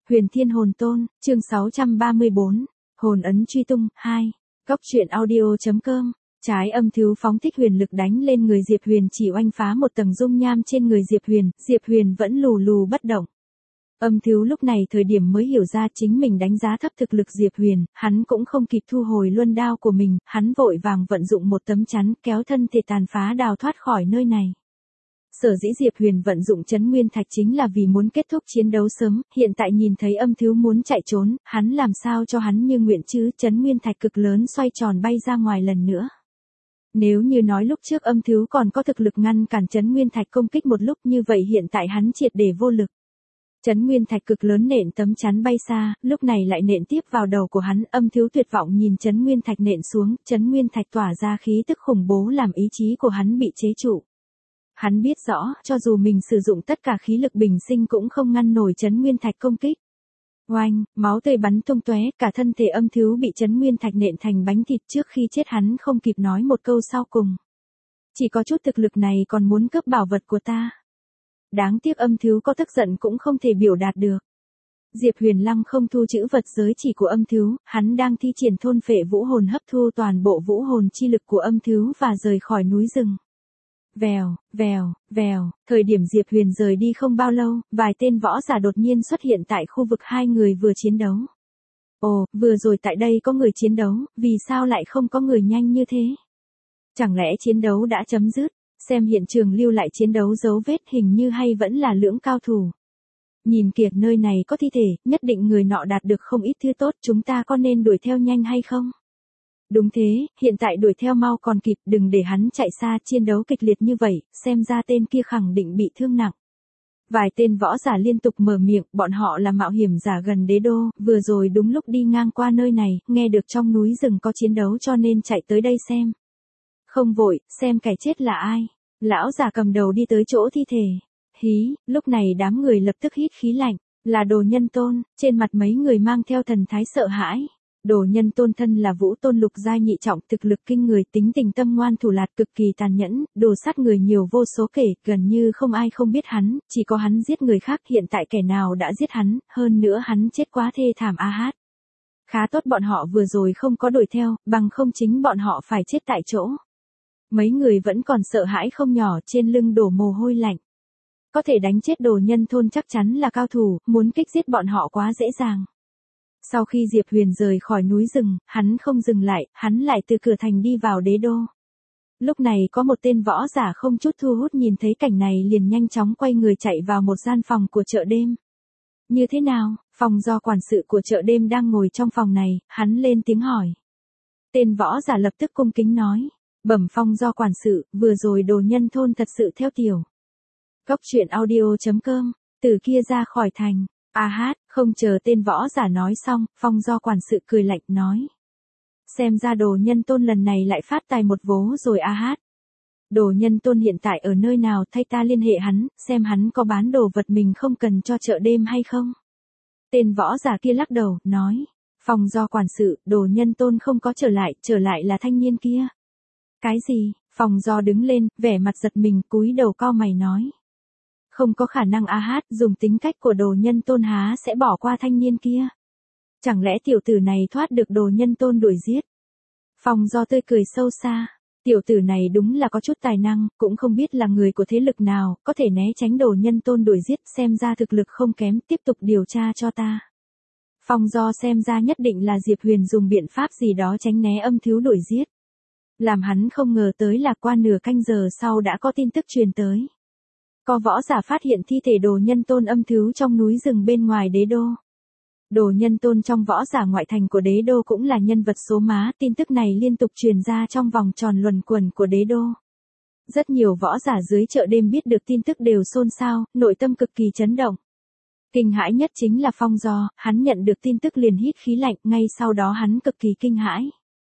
Huyền Thiên Hồn Tôn, chương 634, Hồn ấn truy tung, 2. Góc truyện audio.com. Trái âm thiếu phóng thích huyền lực đánh lên người Diệp Huyền chỉ oanh phá một tầng dung nham trên người Diệp Huyền vẫn lù lù bất động. Âm thiếu lúc này thời điểm mới hiểu ra chính mình đánh giá thấp thực lực Diệp Huyền, hắn cũng không kịp thu hồi luân đao của mình, hắn vội vàng vận dụng một tấm chắn kéo thân thể tàn phá đào thoát khỏi nơi này. Sở dĩ Diệp Huyền vận dụng Chấn Nguyên Thạch chính là vì muốn kết thúc chiến đấu sớm, hiện tại nhìn thấy âm thiếu muốn chạy trốn, hắn làm sao cho hắn như nguyện chứ, Chấn Nguyên Thạch cực lớn xoay tròn bay ra ngoài lần nữa. Nếu như nói lúc trước âm thiếu còn có thực lực ngăn cản Chấn Nguyên Thạch công kích một lúc, như vậy hiện tại hắn triệt để vô lực. Chấn Nguyên Thạch cực lớn nện tấm chắn bay xa, lúc này lại nện tiếp vào đầu của hắn, âm thiếu tuyệt vọng nhìn Chấn Nguyên Thạch nện xuống, Chấn Nguyên Thạch tỏa ra khí tức khủng bố làm ý chí của hắn bị chế trụ. Hắn biết rõ, cho dù mình sử dụng tất cả khí lực bình sinh cũng không ngăn nổi Chấn Nguyên Thạch công kích. Oanh, máu tươi bắn tung tóe, cả thân thể âm thiếu bị Chấn Nguyên Thạch nện thành bánh thịt, trước khi chết hắn không kịp nói một câu sau cùng. Chỉ có chút thực lực này còn muốn cướp bảo vật của ta. Đáng tiếc âm thiếu có tức giận cũng không thể biểu đạt được. Diệp Huyền Lăng không thu chữ vật giới chỉ của âm thiếu, hắn đang thi triển thôn phệ vũ hồn hấp thu toàn bộ vũ hồn chi lực của âm thiếu và rời khỏi núi rừng. Vèo, vèo, vèo, thời điểm Diệp Huyền rời đi không bao lâu, vài tên võ giả đột nhiên xuất hiện tại khu vực hai người vừa chiến đấu. Ồ, vừa rồi tại đây có người chiến đấu, vì sao lại không có người nhanh như thế? Chẳng lẽ chiến đấu đã chấm dứt? Xem hiện trường lưu lại chiến đấu dấu vết hình như hay vẫn là lưỡng cao thủ. Nhìn kìa, nơi này có thi thể, nhất định người nọ đạt được không ít thứ tốt, chúng ta có nên đuổi theo nhanh hay không? Đúng thế, hiện tại đuổi theo mau còn kịp, đừng để hắn chạy xa, chiến đấu kịch liệt như vậy, xem ra tên kia khẳng định bị thương nặng. Vài tên võ giả liên tục mở miệng, bọn họ là mạo hiểm giả gần đế đô, vừa rồi đúng lúc đi ngang qua nơi này, nghe được trong núi rừng có chiến đấu cho nên chạy tới đây xem. Không vội, xem kẻ chết là ai. Lão già cầm đầu đi tới chỗ thi thể. Hí, lúc này đám người lập tức hít khí lạnh, là Đồ Nhân Tôn, trên mặt mấy người mang theo thần thái sợ hãi. Đồ Nhân Tôn thân là Vũ Tôn lục giai nhị trọng, thực lực kinh người, tính tình tâm ngoan thủ lạt, cực kỳ tàn nhẫn, đồ sát người nhiều vô số kể, gần như không ai không biết hắn, chỉ có hắn giết người khác, hiện tại kẻ nào đã giết hắn, hơn nữa hắn chết quá thê thảm a hát. Khá tốt bọn họ vừa rồi không có đuổi theo, bằng không chính bọn họ phải chết tại chỗ. Mấy người vẫn còn sợ hãi không nhỏ, trên lưng đổ mồ hôi lạnh. Có thể đánh chết Đồ Nhân Tôn chắc chắn là cao thủ, muốn kích giết bọn họ quá dễ dàng. Sau khi Diệp Huyền rời khỏi núi rừng, hắn không dừng lại, hắn lại từ cửa thành đi vào đế đô. Lúc này có một tên võ giả không chút thu hút nhìn thấy cảnh này liền nhanh chóng quay người chạy vào một gian phòng của chợ đêm. Như thế nào, phòng do quản sự của chợ đêm đang ngồi trong phòng này, hắn lên tiếng hỏi. Tên võ giả lập tức cung kính nói. Bẩm phong do quản sự, vừa rồi Đồ Nhân Thôn thật sự theo tiểu. Góc truyện audio.com, từ kia ra khỏi thành. A hát, không chờ tên võ giả nói xong, phong do quản sự cười lạnh nói. Xem ra Đồ Nhân Tôn lần này lại phát tài một vố rồi a hát. Đồ Nhân Tôn hiện tại ở nơi nào, thay ta liên hệ hắn, xem hắn có bán đồ vật mình không cần cho chợ đêm hay không. Tên võ giả kia lắc đầu, nói. Phong do quản sự, Đồ Nhân Tôn không có trở lại là thanh niên kia. Cái gì? Phong do đứng lên, vẻ mặt giật mình, cúi đầu cau mày nói. Không có khả năng a hát, dùng tính cách của Đồ Nhân Tôn há sẽ bỏ qua thanh niên kia. Chẳng lẽ tiểu tử này thoát được Đồ Nhân Tôn đuổi giết? Phong do tươi cười sâu xa. Tiểu tử này đúng là có chút tài năng, cũng không biết là người của thế lực nào, có thể né tránh Đồ Nhân Tôn đuổi giết, xem ra thực lực không kém, tiếp tục điều tra cho ta. Phong do xem ra nhất định là Diệp Huyền dùng biện pháp gì đó tránh né âm thiếu đuổi giết. Làm hắn không ngờ tới là qua nửa canh giờ sau đã có tin tức truyền tới. Có võ giả phát hiện thi thể Đồ Nhân Tôn âm thiếu trong núi rừng bên ngoài đế đô. Đồ Nhân Tôn trong võ giả ngoại thành của đế đô cũng là nhân vật số má, tin tức này liên tục truyền ra trong vòng tròn luẩn quẩn của đế đô. Rất nhiều võ giả dưới chợ đêm biết được tin tức đều xôn xao, nội tâm cực kỳ chấn động. Kinh hãi nhất chính là Phong do, hắn nhận được tin tức liền hít khí lạnh, ngay sau đó hắn cực kỳ kinh hãi.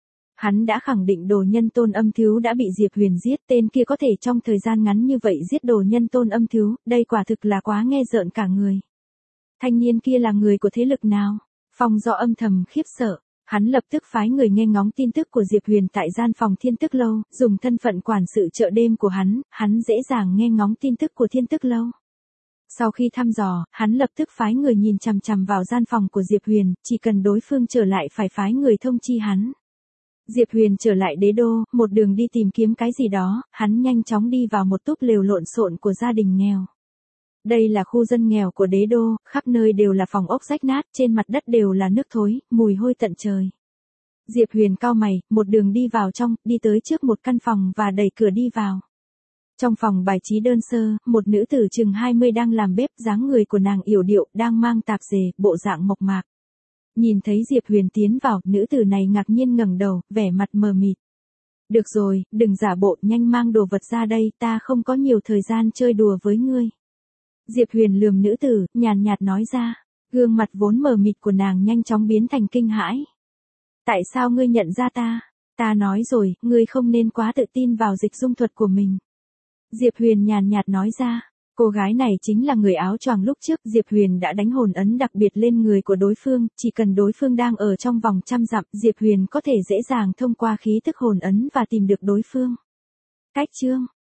Hắn đã khẳng định Đồ Nhân Tôn âm thiếu đã bị Diệp Huyền giết, tên kia có thể trong thời gian ngắn như vậy giết Đồ Nhân Tôn âm thiếu, đây quả thực là quá nghe rợn cả người. Thanh niên kia là người của thế lực nào? Phong do âm thầm khiếp sợ, hắn lập tức phái người nghe ngóng tin tức của Diệp Huyền tại gian phòng Thiên Tức Lâu, dùng thân phận quản sự chợ đêm của hắn dễ dàng nghe ngóng tin tức của Thiên Tức Lâu. Sau khi thăm dò, hắn lập tức phái người nhìn chằm chằm vào gian phòng của Diệp Huyền, chỉ cần đối phương trở lại phải phái người thông chi hắn. Diệp Huyền trở lại đế đô, một đường đi tìm kiếm cái gì đó, hắn nhanh chóng đi vào một túp lều lộn xộn của gia đình nghèo. Đây là khu dân nghèo của đế đô, khắp nơi đều là phòng ốc rách nát, trên mặt đất đều là nước thối, mùi hôi tận trời. Diệp Huyền cau mày, một đường đi vào trong, đi tới trước một căn phòng và đẩy cửa đi vào. Trong phòng bài trí đơn sơ, một nữ tử chừng 20 đang làm bếp, dáng người của nàng yểu điệu, đang mang tạp dề, bộ dạng mộc mạc. Nhìn thấy Diệp Huyền tiến vào, nữ tử này ngạc nhiên ngẩng đầu, vẻ mặt mờ mịt. Được rồi, đừng giả bộ, nhanh mang đồ vật ra đây, ta không có nhiều thời gian chơi đùa với ngươi. Diệp Huyền lườm nữ tử, nhàn nhạt nói ra. Gương mặt vốn mờ mịt của nàng nhanh chóng biến thành kinh hãi. Tại sao ngươi nhận ra ta? Ta nói rồi, ngươi không nên quá tự tin vào dịch dung thuật của mình. Diệp Huyền nhàn nhạt nói ra. Cô gái này chính là người áo choàng lúc trước, Diệp Huyền đã đánh hồn ấn đặc biệt lên người của đối phương, chỉ cần đối phương đang ở trong vòng 100 dặm, Diệp Huyền có thể dễ dàng thông qua khí tức hồn ấn và tìm được đối phương. Cách chương